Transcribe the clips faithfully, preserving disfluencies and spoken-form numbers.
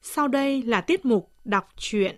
Sau đây là tiết mục đọc truyện.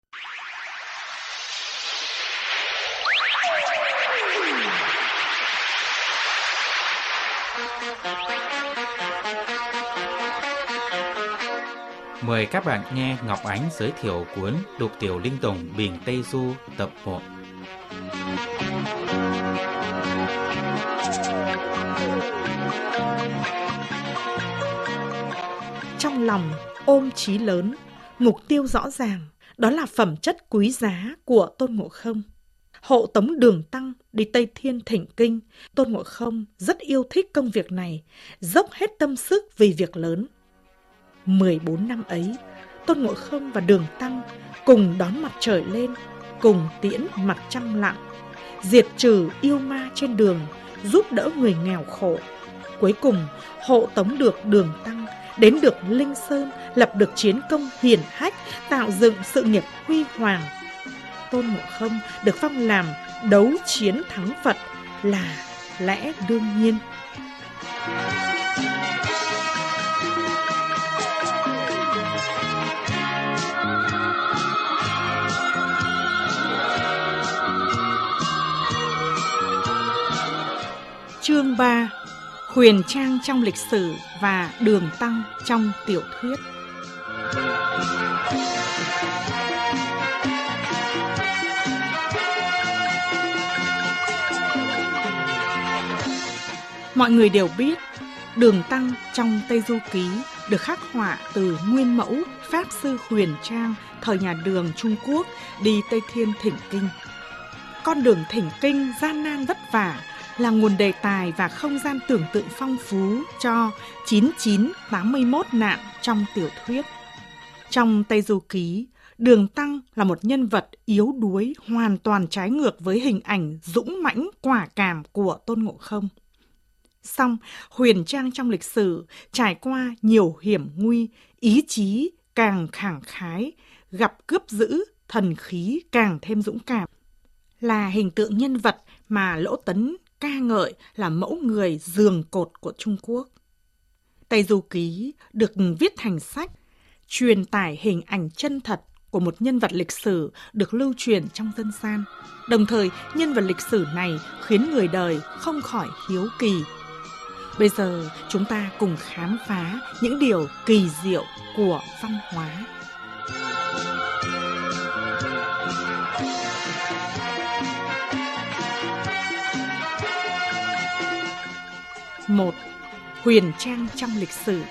Mời các bạn nghe Ngọc Ánh giới thiệu cuốn Lục Tiểu Linh Tùng Bình Tây Du tập một. Trong lòng ôm chí lớn, mục tiêu rõ ràng, đó là phẩm chất quý giá của Tôn Ngộ Không. Hộ tống Đường Tăng đi Tây Thiên thỉnh kinh, Tôn Ngộ Không rất yêu thích công việc này, dốc hết tâm sức vì việc lớn. mười bốn năm ấy, Tôn Ngộ Không và Đường Tăng cùng đón mặt trời lên, cùng tiễn mặt trăng lặn, diệt trừ yêu ma trên đường, giúp đỡ người nghèo khổ. Cuối cùng, hộ tống được Đường Tăng đến được Linh Sơn, lập được chiến công hiển hách, tạo dựng sự nghiệp huy hoàng. Tôn Ngộ Không được phong làm đấu chiến thắng Phật là lẽ đương nhiên. Chương ba. Huyền Trang trong lịch sử và Đường Tăng trong tiểu thuyết. Mọi người đều biết, Đường Tăng trong Tây Du Ký được khắc họa từ nguyên mẫu Pháp Sư Huyền Trang thời nhà Đường Trung Quốc đi Tây Thiên thỉnh kinh. Con đường thỉnh kinh gian nan vất vả là nguồn đề tài và không gian tưởng tượng phong phú cho chín chín tám mươi mốt nạn trong tiểu thuyết. Trong Tây Du Ký, Đường Tăng là một nhân vật yếu đuối, hoàn toàn trái ngược với hình ảnh dũng mãnh quả cảm của Tôn Ngộ Không. Song, Huyền Trang trong lịch sử trải qua nhiều hiểm nguy, ý chí càng khẳng khái, gặp cướp dữ, thần khí càng thêm dũng cảm. Là hình tượng nhân vật mà Lỗ Tấn ca ngợi là mẫu người giường cột của Trung Quốc. Tây Du Ký được viết thành sách, truyền tải hình ảnh chân thật của một nhân vật lịch sử được lưu truyền trong dân gian. Đồng thời, nhân vật lịch sử này khiến người đời không khỏi hiếu kỳ. Bây giờ, chúng ta cùng khám phá những điều kỳ diệu của văn hóa. một. Huyền Trang trong lịch sử.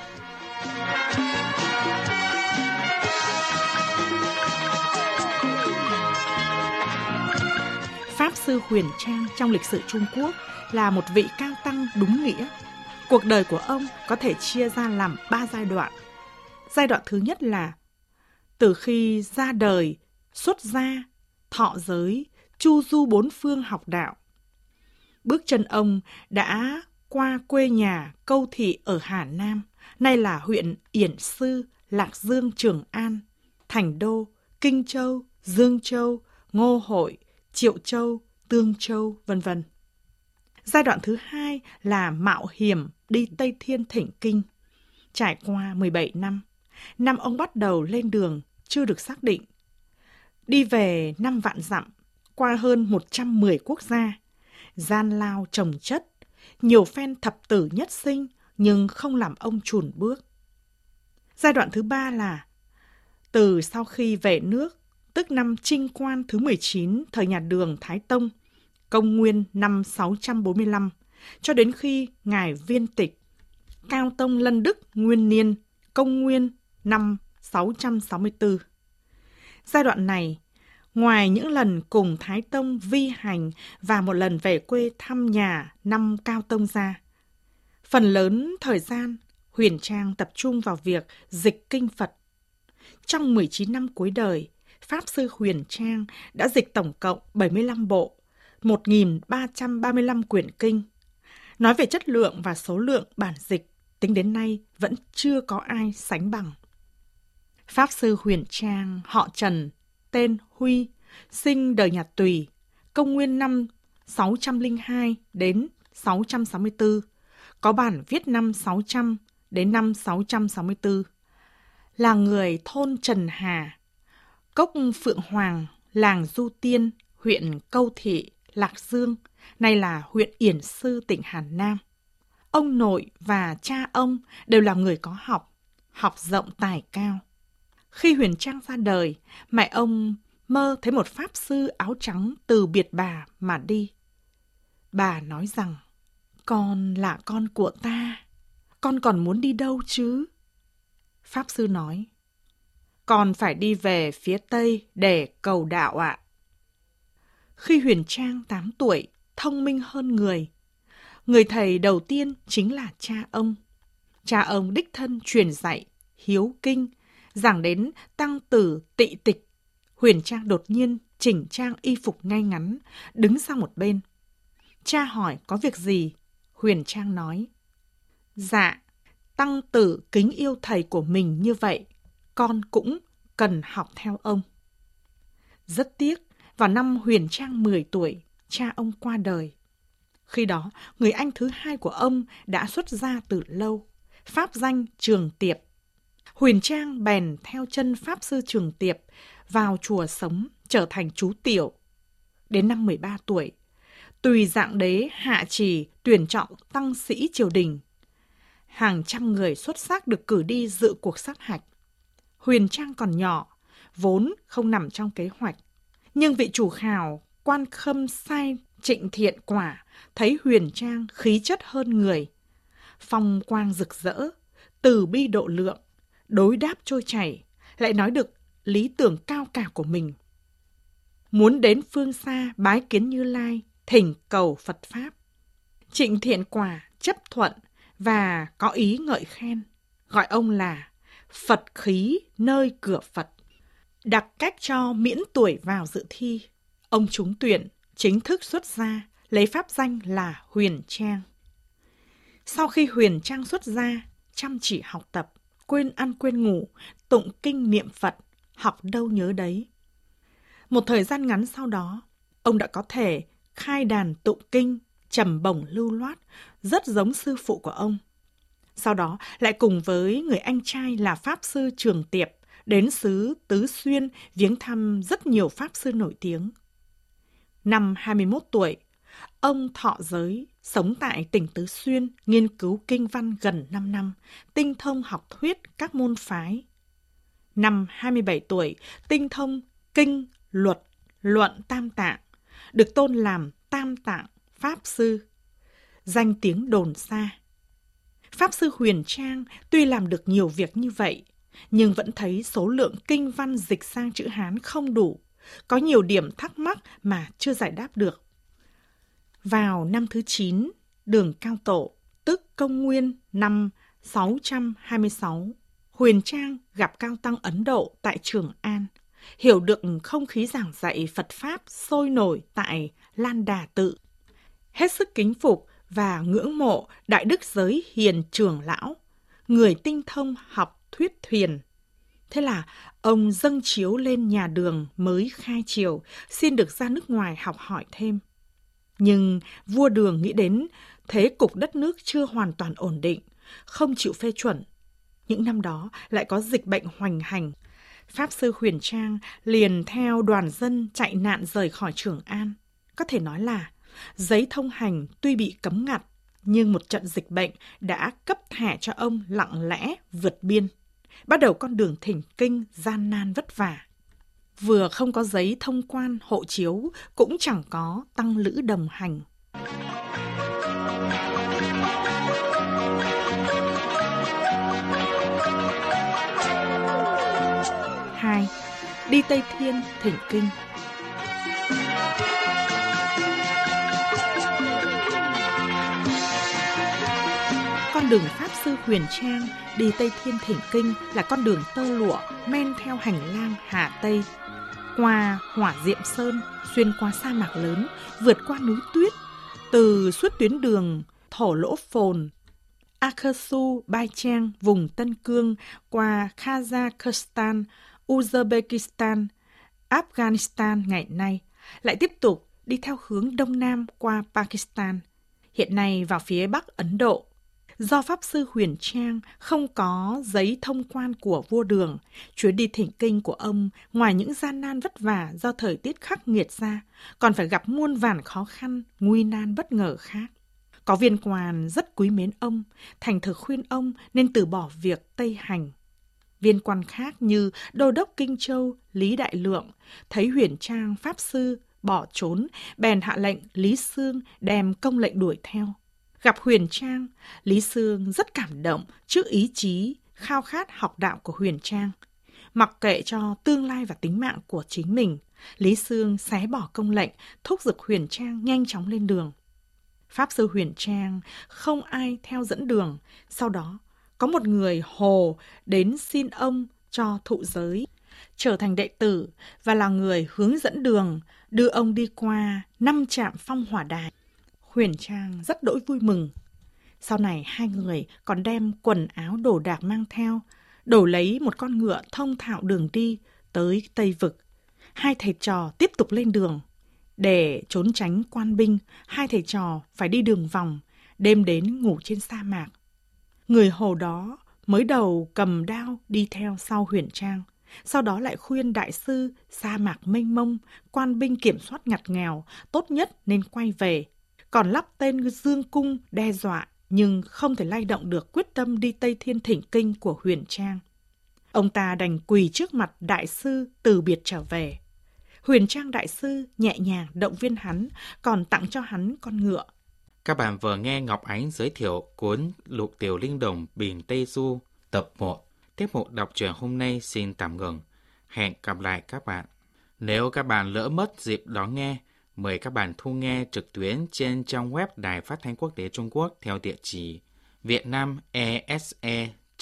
Pháp Sư Huyền Trang trong lịch sử Trung Quốc là một vị cao tăng đúng nghĩa. Cuộc đời của ông có thể chia ra làm ba giai đoạn. Giai đoạn thứ nhất là từ khi ra đời, xuất gia, thọ giới, chu du bốn phương học đạo. Bước chân ông đã qua quê nhà Câu Thị ở Hà Nam, nay là huyện Yển Sư, Lạc Dương, Trường An, Thành Đô, Kinh Châu, Dương Châu, Ngô Hội, Triệu Châu, Tương Châu, vân vân. Giai đoạn thứ hai là mạo hiểm đi Tây Thiên thỉnh kinh. Trải qua mười bảy năm, năm ông bắt đầu lên đường chưa được xác định. Đi về năm vạn dặm, qua hơn một trăm mười quốc gia, gian lao chồng chất, nhiều phen thập tử nhất sinh nhưng không làm ông chùn bước. Giai đoạn thứ ba là từ sau khi về nước, tức năm Trinh Quan thứ mười chín thời nhà Đường Thái Tông, công nguyên năm sáu trăm bốn mươi lăm, cho đến khi Ngài Viên Tịch, Cao Tông Lân Đức Nguyên Niên, công nguyên năm sáu trăm sáu mươi tư. Giai đoạn này, ngoài những lần cùng Thái Tông vi hành và một lần về quê thăm nhà năm Cao Tông ra, phần lớn thời gian Huyền Trang tập trung vào việc dịch kinh Phật. Trong mười chín năm cuối đời, Pháp Sư Huyền Trang đã dịch tổng cộng bảy mươi lăm bộ, một nghìn ba trăm ba mươi lăm quyển kinh. Nói về chất lượng và số lượng bản dịch, tính đến nay vẫn chưa có ai sánh bằng. Pháp Sư Huyền Trang họ Trần, tên Huy, sinh đời nhà Tùy, công nguyên năm sáu trăm lẻ hai đến sáu trăm sáu mươi tư, có bản viết năm sáu trăm đến năm sáu trăm sáu mươi tư. là người thôn Trần Hà, Cốc Phượng Hoàng, làng Du Tiên, huyện Câu Thị, Lạc Dương, nay là huyện Yển Sư, tỉnh Hà Nam. Ông nội và cha ông đều là người có học, học rộng tài cao. Khi Huyền Trang ra đời, mẹ ông mơ thấy một pháp sư áo trắng từ biệt bà mà đi. Bà nói rằng, con là con của ta, con còn muốn đi đâu chứ? Pháp sư nói, con phải đi về phía Tây để cầu đạo ạ. Khi Huyền Trang tám tuổi, thông minh hơn người, người thầy đầu tiên chính là cha ông. Cha ông đích thân truyền dạy, hiếu kinh, giảng đến tăng tử tị tịch. Huyền Trang đột nhiên chỉnh trang y phục ngay ngắn, đứng sang một bên. Cha hỏi có việc gì? Huyền Trang nói, dạ, tăng tử kính yêu thầy của mình như vậy, con cũng cần học theo ông. Rất tiếc, vào năm Huyền Trang mười tuổi, cha ông qua đời. Khi đó, người anh thứ hai của ông đã xuất gia từ lâu, pháp danh Trường Tiệp. Huyền Trang bèn theo chân pháp sư Trường Tiệp vào chùa sống, trở thành chú tiểu. Đến năm mười ba tuổi, tùy dạng đế hạ trì tuyển chọn tăng sĩ triều đình. Hàng trăm người xuất sắc được cử đi dự cuộc sát hạch. Huyền Trang còn nhỏ, vốn không nằm trong kế hoạch. Nhưng vị chủ khảo Quan Khâm Sai Trịnh Thiện Quả thấy Huyền Trang khí chất hơn người, phong quang rực rỡ, từ bi độ lượng, đối đáp trôi chảy, lại nói được lý tưởng cao cả của mình. Muốn đến phương xa bái kiến Như Lai, thỉnh cầu Phật Pháp. Trịnh Thiện Quả chấp thuận và có ý ngợi khen, gọi ông là Phật khí nơi cửa Phật, đặc cách cho miễn tuổi vào dự thi. Ông trúng tuyển, chính thức xuất gia, lấy pháp danh là Huyền Trang. Sau khi Huyền Trang xuất gia, chăm chỉ học tập, quên ăn quên ngủ, tụng kinh niệm Phật, học đâu nhớ đấy. Một thời gian ngắn sau đó, ông đã có thể khai đàn tụng kinh, trầm bổng lưu loát, rất giống sư phụ của ông. Sau đó lại cùng với người anh trai là Pháp sư Trường Tiệp đến xứ Tứ Xuyên viếng thăm rất nhiều Pháp sư nổi tiếng. Năm hai mươi mốt tuổi, ông thọ giới, sống tại tỉnh Tứ Xuyên, nghiên cứu kinh văn gần năm năm, tinh thông học thuyết các môn phái. Năm hai mươi bảy tuổi, tinh thông kinh, luật, luận tam tạng, được tôn làm Tam Tạng Pháp Sư, danh tiếng đồn xa. Pháp sư Huyền Trang tuy làm được nhiều việc như vậy, nhưng vẫn thấy số lượng kinh văn dịch sang chữ Hán không đủ, có nhiều điểm thắc mắc mà chưa giải đáp được. Vào năm thứ chín, Đường Cao Tổ, tức Công Nguyên năm sáu trăm hai mươi sáu, Huyền Trang gặp Cao Tăng Ấn Độ tại Trường An, hiểu được không khí giảng dạy Phật Pháp sôi nổi tại Lan Đà Tự. Hết sức kính phục và ngưỡng mộ Đại Đức Giới Hiền Trưởng Lão, người tinh thông học thuyết thuyền. Thế là ông dâng chiếu lên nhà Đường mới khai triều, xin được ra nước ngoài học hỏi thêm. Nhưng vua Đường nghĩ đến thế cục đất nước chưa hoàn toàn ổn định, không chịu phê chuẩn. Những năm đó lại có dịch bệnh hoành hành. Pháp sư Huyền Trang liền theo đoàn dân chạy nạn rời khỏi Trường An. Có thể nói là giấy thông hành tuy bị cấm ngặt, nhưng một trận dịch bệnh đã cấp thẻ cho ông lặng lẽ vượt biên, bắt đầu con đường thỉnh kinh gian nan vất vả. Vừa không có giấy thông quan hộ chiếu, cũng chẳng có tăng lữ đồng hành. Hai, đi Tây Thiên thỉnh kinh. Con đường Pháp sư Huyền Trang đi Tây Thiên thỉnh kinh là con đường tơ lụa men theo hành lang Hà Tây, qua Hỏa Diệm Sơn, xuyên qua sa mạc lớn, vượt qua núi tuyết, từ suốt tuyến đường Thổ Lỗ Phồn, Aksu, Bai Chang, vùng Tân Cương, qua Kazakhstan, Uzbekistan, Afghanistan ngày nay, lại tiếp tục đi theo hướng Đông Nam qua Pakistan, hiện nay vào phía Bắc Ấn Độ. Do Pháp Sư Huyền Trang không có giấy thông quan của vua Đường, chuyến đi thỉnh kinh của ông ngoài những gian nan vất vả do thời tiết khắc nghiệt ra, còn phải gặp muôn vàn khó khăn, nguy nan bất ngờ khác. Có viên quan rất quý mến ông, thành thực khuyên ông nên từ bỏ việc Tây hành. Viên quan khác như Đô đốc Kinh Châu Lý Đại Lượng thấy Huyền Trang Pháp Sư bỏ trốn, bèn hạ lệnh Lý Xương đem công lệnh đuổi theo. Gặp Huyền Trang, Lý Xương rất cảm động trước ý chí, khao khát học đạo của Huyền Trang. Mặc kệ cho tương lai và tính mạng của chính mình, Lý Xương xé bỏ công lệnh, thúc giục Huyền Trang nhanh chóng lên đường. Pháp Sư Huyền Trang không ai theo dẫn đường, sau đó có một người Hồ đến xin ông cho thụ giới, trở thành đệ tử và là người hướng dẫn đường, đưa ông đi qua năm trạm phong hỏa đài. Huyền Trang rất đỗi vui mừng. Sau này hai người còn đem quần áo đồ đạc mang theo, đổi lấy một con ngựa thông thạo đường đi tới Tây Vực. Hai thầy trò tiếp tục lên đường. Để trốn tránh quan binh, hai thầy trò phải đi đường vòng, đêm đến ngủ trên sa mạc. Người Hồ đó mới đầu cầm đao đi theo sau Huyền Trang, sau đó lại khuyên đại sư sa mạc mênh mông, quan binh kiểm soát ngặt nghèo, tốt nhất nên quay về. Còn lắp tên Dương Cung đe dọa, nhưng không thể lay động được quyết tâm đi Tây Thiên thỉnh kinh của Huyền Trang. Ông ta đành quỳ trước mặt đại sư từ biệt trở về. Huyền Trang đại sư nhẹ nhàng động viên hắn, còn tặng cho hắn con ngựa. Các bạn vừa nghe Ngọc Ánh giới thiệu cuốn Lục Tiểu Linh Đồng Biển Tây Du tập một. Tiết mục đọc truyện hôm nay xin tạm ngừng. Hẹn gặp lại các bạn. Nếu các bạn lỡ mất dịp đón nghe, mời các bạn thu nghe trực tuyến trên trang web Đài Phát thanh Quốc tế Trung Quốc theo địa chỉ vietnamese